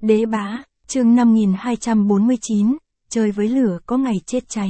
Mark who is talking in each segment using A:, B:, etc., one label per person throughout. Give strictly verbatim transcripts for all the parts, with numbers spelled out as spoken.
A: Đế bá, chương năm nghìn hai trăm bốn mươi chín, chơi với lửa có ngày chết cháy.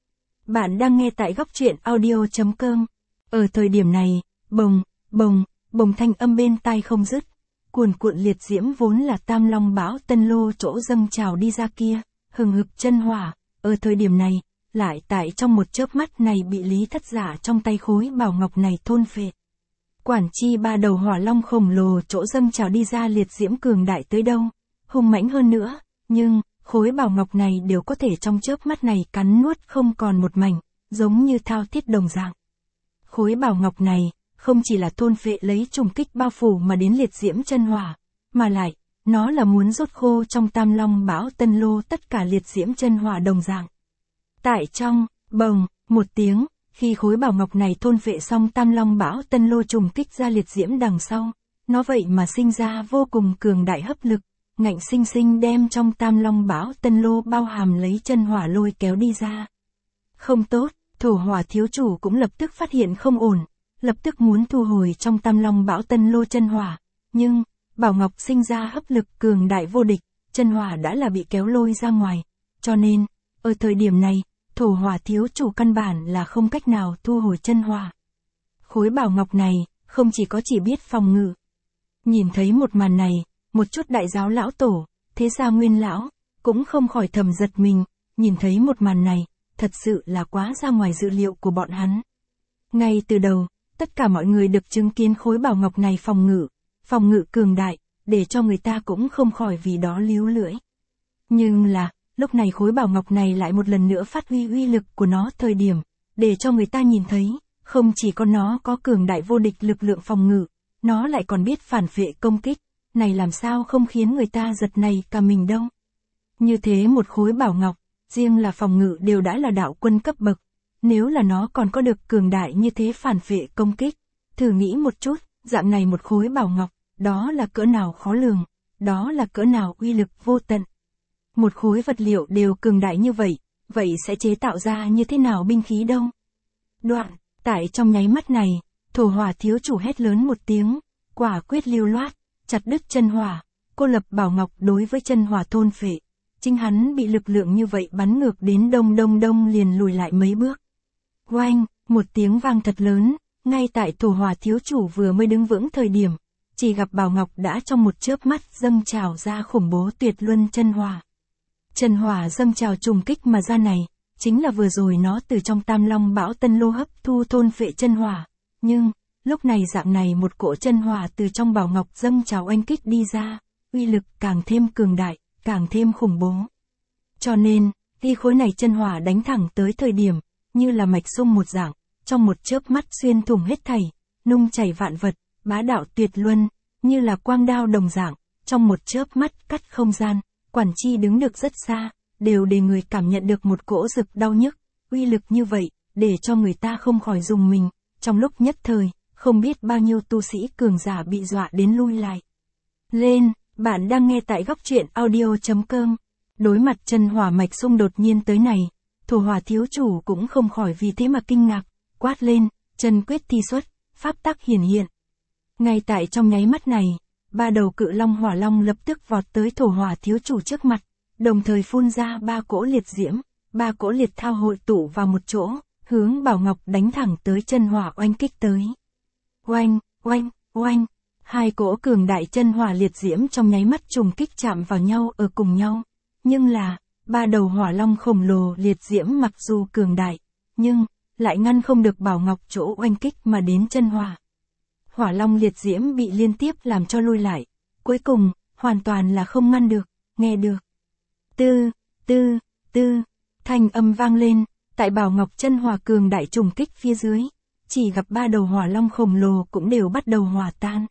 A: Bạn đang nghe tại góc truyện audio chấm com. Ở thời điểm này, bồng, bồng, bồng thanh âm bên tai không dứt. Cuồn cuộn liệt diễm vốn là tam long bão tân lô chỗ dâng trào đi ra kia, hừng hực chân hỏa, ở thời điểm này, lại tại trong một chớp mắt này bị Lý Thất Giả trong tay khối bảo ngọc này thôn phệ. Quản chi ba đầu hỏa long khổng lồ chỗ dâng trào đi ra liệt diễm cường đại tới đâu, hung mãnh hơn nữa, nhưng, khối bảo ngọc này đều có thể trong chớp mắt này cắn nuốt không còn một mảnh, giống như thao thiết đồng dạng. Khối bảo ngọc này, không chỉ là thôn phệ lấy trùng kích bao phủ mà đến liệt diễm chân hỏa, mà lại, nó là muốn rốt khô trong tam long bão tân lô tất cả liệt diễm chân hỏa đồng dạng. Tại trong, bồng, một tiếng, khi khối bảo ngọc này thôn phệ xong tam long bão tân lô trùng kích ra liệt diễm đằng sau, nó vậy mà sinh ra vô cùng cường đại hấp lực, ngạnh sinh sinh đem trong tam long bão tân lô bao hàm lấy chân hỏa lôi kéo đi ra. Không tốt, thổ hỏa thiếu chủ cũng lập tức phát hiện không ổn, lập tức muốn thu hồi trong tam long bão tân lô chân hỏa, nhưng, bảo ngọc sinh ra hấp lực cường đại vô địch, chân hỏa đã là bị kéo lôi ra ngoài, cho nên, ở thời điểm này, thổ hỏa thiếu chủ căn bản là không cách nào thu hồi chân hỏa. Khối bảo ngọc này, không chỉ có chỉ biết phòng ngự. Nhìn thấy một màn này, một chút đại giáo lão tổ, thế gia nguyên lão, cũng không khỏi thầm giật mình, nhìn thấy một màn này, thật sự là quá ra ngoài dự liệu của bọn hắn. Ngay từ đầu, tất cả mọi người được chứng kiến khối bảo ngọc này phòng ngự, phòng ngự cường đại, để cho người ta cũng không khỏi vì đó líu lưỡi. Nhưng là, lúc này khối bảo ngọc này lại một lần nữa phát huy uy lực của nó thời điểm, để cho người ta nhìn thấy, không chỉ có nó có cường đại vô địch lực lượng phòng ngự, nó lại còn biết phản vệ công kích, này làm sao không khiến người ta giật nảy cả mình đâu. Như thế một khối bảo ngọc, riêng là phòng ngự đều đã là đạo quân cấp bậc, nếu là nó còn có được cường đại như thế phản vệ công kích, thử nghĩ một chút, dạng này một khối bảo ngọc, đó là cỡ nào khó lường, đó là cỡ nào uy lực vô tận. Một khối vật liệu đều cường đại như vậy, vậy sẽ chế tạo ra như thế nào binh khí đâu? Đoạn, tại trong nháy mắt này, thổ hỏa thiếu chủ hét lớn một tiếng, quả quyết lưu loát, chặt đứt chân hỏa, cô lập bảo ngọc đối với chân hỏa thôn phệ. Chính hắn bị lực lượng như vậy bắn ngược đến đông đông đông liền lùi lại mấy bước. Oanh, một tiếng vang thật lớn, ngay tại thổ hỏa thiếu chủ vừa mới đứng vững thời điểm, chỉ gặp bảo ngọc đã trong một chớp mắt dâng trào ra khủng bố tuyệt luân chân hỏa. Chân hỏa dâng trào trùng kích mà ra này, chính là vừa rồi nó từ trong tam long bão tân lô hấp thu thôn phệ chân hỏa, nhưng, lúc này dạng này một cỗ chân hỏa từ trong bảo ngọc dâng trào oanh kích đi ra, uy lực càng thêm cường đại, càng thêm khủng bố. Cho nên, khi khối này chân hỏa đánh thẳng tới thời điểm, như là mạch sung một dạng, trong một chớp mắt xuyên thủng hết thảy, nung chảy vạn vật, bá đạo tuyệt luân, như là quang đao đồng dạng, trong một chớp mắt cắt không gian. Quản chi đứng được rất xa, đều để người cảm nhận được một cỗ rực đau nhức, uy lực như vậy, để cho người ta không khỏi rùng mình, trong lúc nhất thời, không biết bao nhiêu tu sĩ cường giả bị dọa đến lui lại. Lên, bạn đang nghe tại góc truyện audio chấm com. Đối mặt chân hỏa mạch xung đột nhiên tới này, thổ hỏa thiếu chủ cũng không khỏi vì thế mà kinh ngạc, quát lên, chân quyết thi xuất, pháp tắc hiển hiện. Ngay tại trong nháy mắt này, ba đầu cự long hỏa long lập tức vọt tới thổ hỏa thiếu chủ trước mặt, đồng thời phun ra ba cỗ liệt diễm, ba cỗ liệt thao hội tụ vào một chỗ, hướng bảo ngọc đánh thẳng tới chân hỏa oanh kích tới. Oanh, oanh, oanh, hai cỗ cường đại chân hỏa liệt diễm trong nháy mắt trùng kích chạm vào nhau ở cùng nhau, nhưng là, ba đầu hỏa long khổng lồ liệt diễm mặc dù cường đại, nhưng, lại ngăn không được bảo ngọc chỗ oanh kích mà đến chân hỏa. Hỏa long liệt diễm bị liên tiếp làm cho lui lại, cuối cùng, hoàn toàn là không ngăn được, nghe được. Tư, tư, tư, thanh âm vang lên, tại bảo ngọc chân hỏa cường đại trùng kích phía dưới, chỉ gặp ba đầu hỏa long khổng lồ cũng đều bắt đầu hòa tan.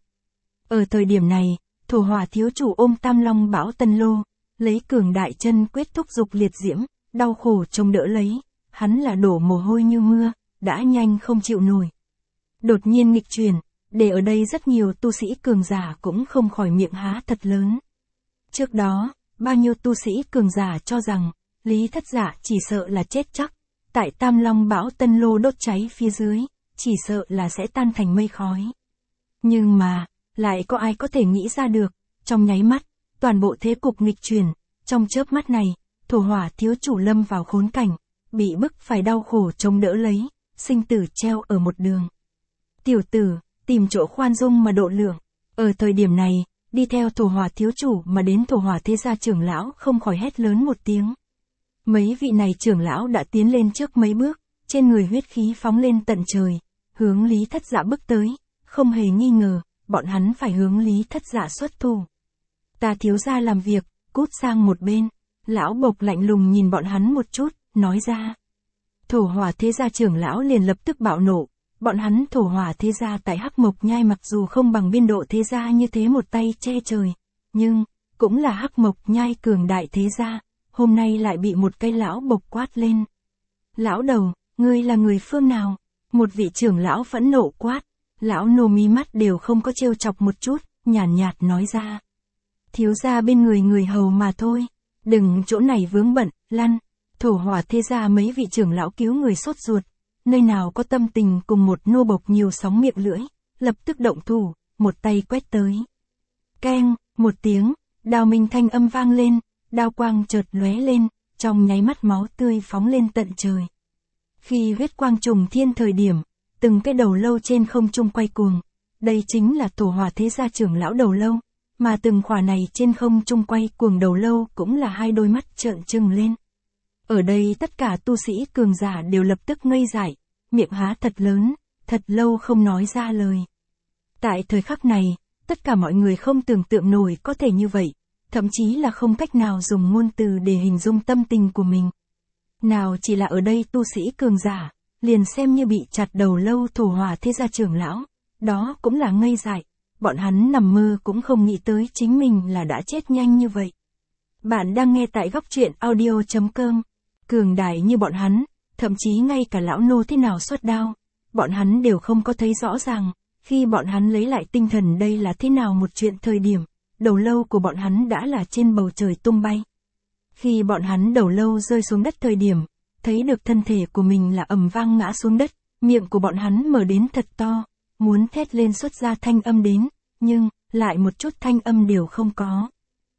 A: Ở thời điểm này, thổ hỏa thiếu chủ ôm tam long bão tân lô, lấy cường đại chân quyết thúc dục liệt diễm, đau khổ trông đỡ lấy, hắn là đổ mồ hôi như mưa, đã nhanh không chịu nổi. Đột nhiên nghịch chuyển, để ở đây rất nhiều tu sĩ cường giả cũng không khỏi miệng há thật lớn. Trước đó, bao nhiêu tu sĩ cường giả cho rằng, Lý Thất Giả chỉ sợ là chết chắc, tại tam long bão tân lô đốt cháy phía dưới, chỉ sợ là sẽ tan thành mây khói. Nhưng mà, lại có ai có thể nghĩ ra được, trong nháy mắt, toàn bộ thế cục nghịch chuyển, trong chớp mắt này, thổ hỏa thiếu chủ lâm vào khốn cảnh, bị bức phải đau khổ chống đỡ lấy, sinh tử treo ở một đường. Tiểu tử, tìm chỗ khoan dung mà độ lượng. Ở thời điểm này, đi theo thổ hỏa thiếu chủ mà đến thổ hỏa thế gia trưởng lão không khỏi hét lớn một tiếng. Mấy vị này trưởng lão đã tiến lên trước mấy bước, trên người huyết khí phóng lên tận trời, hướng Lý Thất Dạ bước tới, không hề nghi ngờ, bọn hắn phải hướng Lý Thất Dạ xuất thủ. Ta thiếu gia làm việc, cút sang một bên, lão bộc lạnh lùng nhìn bọn hắn một chút, nói ra. Thổ hỏa thế gia trưởng lão liền lập tức bạo nộ, bọn hắn thổ hỏa thế gia tại Hắc Mộc Nhai mặc dù không bằng biên độ thế gia như thế một tay che trời, nhưng, cũng là Hắc Mộc Nhai cường đại thế gia, hôm nay lại bị một cây lão bộc quát lên. Lão đầu, ngươi là người phương nào? Một vị trưởng lão phẫn nộ quát, lão nô mí mắt đều không có trêu chọc một chút, nhàn nhạt, nhạt nói ra. Thiếu gia bên người người hầu mà thôi, đừng chỗ này vướng bận, lăn. Thổ hỏa thế gia mấy vị trưởng lão cứu người sốt ruột, nơi nào có tâm tình cùng một nô bộc nhiều sóng miệng lưỡi, lập tức động thủ, một tay quét tới. Keng, một tiếng, đao minh thanh âm vang lên, đao quang chợt lóe lên, trong nháy mắt máu tươi phóng lên tận trời. Khi huyết quang trùng thiên thời điểm, từng cái đầu lâu trên không trung quay cuồng, đây chính là thổ hỏa thế gia trưởng lão đầu lâu, mà từng khỏa này trên không trung quay cuồng đầu lâu cũng là hai đôi mắt trợn trừng lên. Ở đây tất cả tu sĩ cường giả đều lập tức ngây dại, miệng há thật lớn, thật lâu không nói ra lời. Tại thời khắc này, tất cả mọi người không tưởng tượng nổi có thể như vậy, thậm chí là không cách nào dùng ngôn từ để hình dung tâm tình của mình. Nào chỉ là ở đây tu sĩ cường giả, liền xem như bị chặt đầu lâu thổ hỏa thế gia trưởng lão, đó cũng là ngây dại, bọn hắn nằm mơ cũng không nghĩ tới chính mình là đã chết nhanh như vậy. Bạn đang nghe tại góc truyện audio chấm com. Cường đại như bọn hắn, thậm chí ngay cả lão nô thế nào xuất đao, bọn hắn đều không có thấy rõ ràng, khi bọn hắn lấy lại tinh thần đây là thế nào một chuyện thời điểm, đầu lâu của bọn hắn đã là trên bầu trời tung bay. Khi bọn hắn đầu lâu rơi xuống đất thời điểm, thấy được thân thể của mình là ầm vang ngã xuống đất, miệng của bọn hắn mở đến thật to, muốn thét lên xuất ra thanh âm đến, nhưng, lại một chút thanh âm đều không có.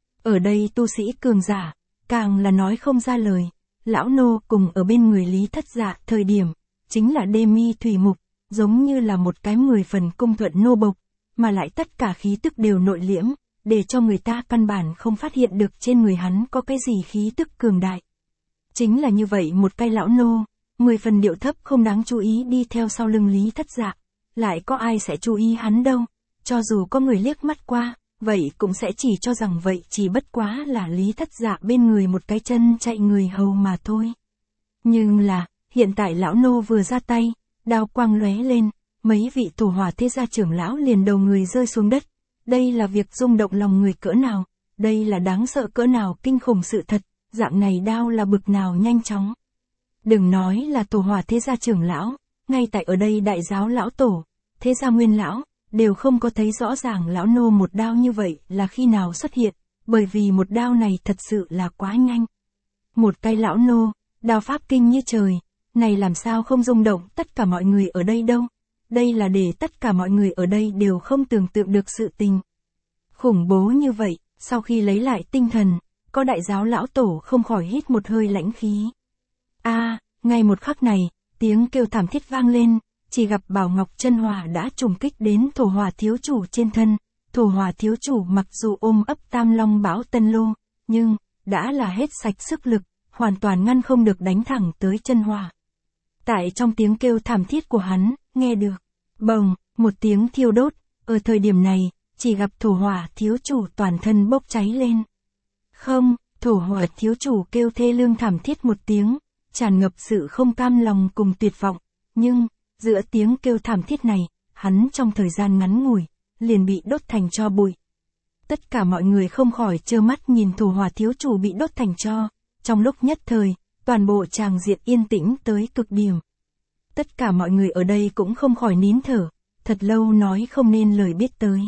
A: Ở đây tu sĩ cường giả, càng là nói không ra lời. Lão nô cùng ở bên người Lý Thất Dạ thời điểm, chính là đê mi thủy mục, giống như là một cái mười phần cung thuận nô bộc, mà lại tất cả khí tức đều nội liễm, để cho người ta căn bản không phát hiện được trên người hắn có cái gì khí tức cường đại. Chính là như vậy một cái lão nô, mười phần điệu thấp không đáng chú ý đi theo sau lưng Lý Thất Dạ, lại có ai sẽ chú ý hắn đâu, cho dù có người liếc mắt qua, vậy cũng sẽ chỉ cho rằng vậy chỉ bất quá là Lý Thất Dạ bên người một cái chân chạy người hầu mà thôi. Nhưng là, hiện tại lão nô vừa ra tay, đao quang lóe lên, mấy vị thổ hỏa thế gia trưởng lão liền đầu người rơi xuống đất. Đây là việc rung động lòng người cỡ nào, đây là đáng sợ cỡ nào kinh khủng sự thật, dạng này đao là bực nào nhanh chóng. Đừng nói là thổ hỏa thế gia trưởng lão, ngay tại ở đây đại giáo lão tổ, thế gia nguyên lão, đều không có thấy rõ ràng lão nô một đao như vậy là khi nào xuất hiện, bởi vì một đao này thật sự là quá nhanh. Một cái lão nô, đao pháp kinh như trời, này làm sao không rung động tất cả mọi người ở đây đâu, đây là để tất cả mọi người ở đây đều không tưởng tượng được sự tình. Khủng bố như vậy, sau khi lấy lại tinh thần, có đại giáo lão tổ không khỏi hít một hơi lãnh khí. A, à, ngay một khắc này, tiếng kêu thảm thiết vang lên. Chỉ gặp Bảo Ngọc Chân Hỏa đã trùng kích đến thổ hỏa thiếu chủ trên thân, thổ hỏa thiếu chủ mặc dù ôm ấp Tam Long Bão Tân Lô, nhưng, đã là hết sạch sức lực, hoàn toàn ngăn không được đánh thẳng tới chân hỏa. Tại trong tiếng kêu thảm thiết của hắn, nghe được, bồng, một tiếng thiêu đốt, ở thời điểm này, chỉ gặp thổ hỏa thiếu chủ toàn thân bốc cháy lên. Không, thổ hỏa thiếu chủ kêu thê lương thảm thiết một tiếng, tràn ngập sự không cam lòng cùng tuyệt vọng, nhưng, giữa tiếng kêu thảm thiết này, hắn trong thời gian ngắn ngủi, liền bị đốt thành tro bụi. Tất cả mọi người không khỏi trơ mắt nhìn thổ hỏa thiếu chủ bị đốt thành tro, trong lúc nhất thời, toàn bộ tràng diện yên tĩnh tới cực điểm. Tất cả mọi người ở đây cũng không khỏi nín thở, thật lâu nói không nên lời biết tới.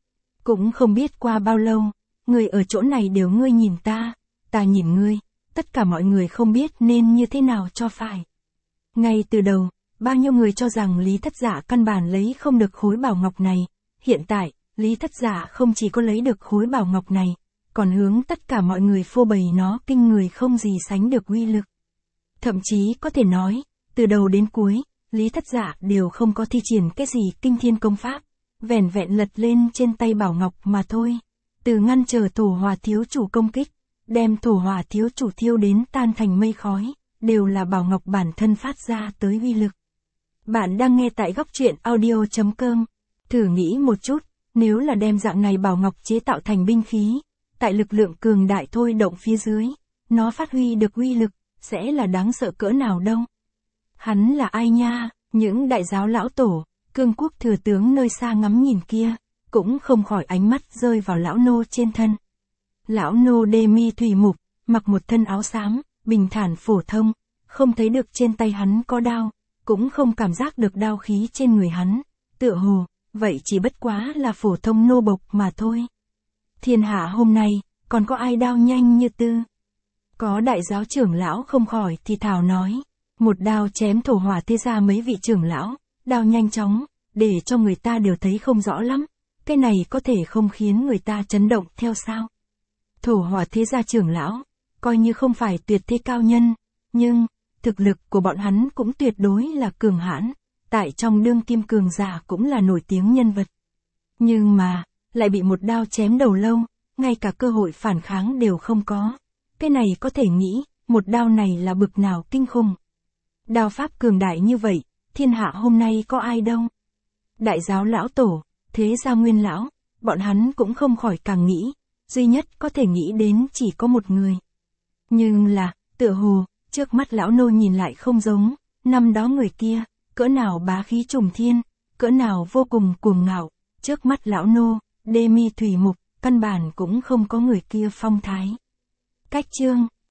A: Cũng không biết qua bao lâu, người ở chỗ này đều ngươi nhìn ta, ta nhìn ngươi, tất cả mọi người không biết nên như thế nào cho phải. Ngay từ đầu, bao nhiêu người cho rằng Lý Thất Dạ căn bản lấy không được khối bảo ngọc này, hiện tại, Lý Thất Dạ không chỉ có lấy được khối bảo ngọc này, còn hướng tất cả mọi người phô bày nó kinh người không gì sánh được uy lực. Thậm chí có thể nói, từ đầu đến cuối, Lý Thất Dạ đều không có thi triển cái gì kinh thiên công pháp, vẻn vẹn lật lên trên tay Bảo Ngọc mà thôi. Từ ngăn trở Thổ Hỏa thiếu chủ công kích, đem Thổ Hỏa thiếu chủ thiêu đến tan thành mây khói, đều là Bảo Ngọc bản thân phát ra tới uy lực. Bạn đang nghe tại góc truyện audio chấm com. Thử nghĩ một chút, nếu là đem dạng này Bảo Ngọc chế tạo thành binh khí, tại lực lượng cường đại thôi động phía dưới, nó phát huy được uy lực, sẽ là đáng sợ cỡ nào đâu. Hắn là ai nha? Những đại giáo lão tổ, cương quốc thừa tướng nơi xa ngắm nhìn kia, cũng không khỏi ánh mắt rơi vào lão nô trên thân. Lão nô đê mi thủy mục, mặc một thân áo xám, bình thản phổ thông, không thấy được trên tay hắn có đao, cũng không cảm giác được đao khí trên người hắn, tựa hồ, vậy chỉ bất quá là phổ thông nô bộc mà thôi. Thiên hạ hôm nay, còn có ai đao nhanh như tư? Có đại giáo trưởng lão không khỏi thì thào nói, một đao chém Thổ Hỏa thế ra mấy vị trưởng lão, đao nhanh chóng, để cho người ta đều thấy không rõ lắm, cái này có thể không khiến người ta chấn động theo sao? Thổ Hỏa thế gia trưởng lão, coi như không phải tuyệt thế cao nhân, nhưng, thực lực của bọn hắn cũng tuyệt đối là cường hãn, tại trong đương kim cường giả cũng là nổi tiếng nhân vật. Nhưng mà, lại bị một đao chém đầu lâu, ngay cả cơ hội phản kháng đều không có. Cái này có thể nghĩ, một đao này là bực nào kinh khủng. Đao pháp cường đại như vậy, thiên hạ hôm nay có ai đâu. Đại giáo lão tổ, thế gia nguyên lão, bọn hắn cũng không khỏi càng nghĩ, duy nhất có thể nghĩ đến chỉ có một người. Nhưng là, tựa hồ, trước mắt lão nô nhìn lại không giống, năm đó người kia, cỡ nào bá khí trùng thiên, cỡ nào vô cùng cuồng ngạo, trước mắt lão nô, đê mi thủy mục, căn bản cũng không có người kia phong thái. Cách chương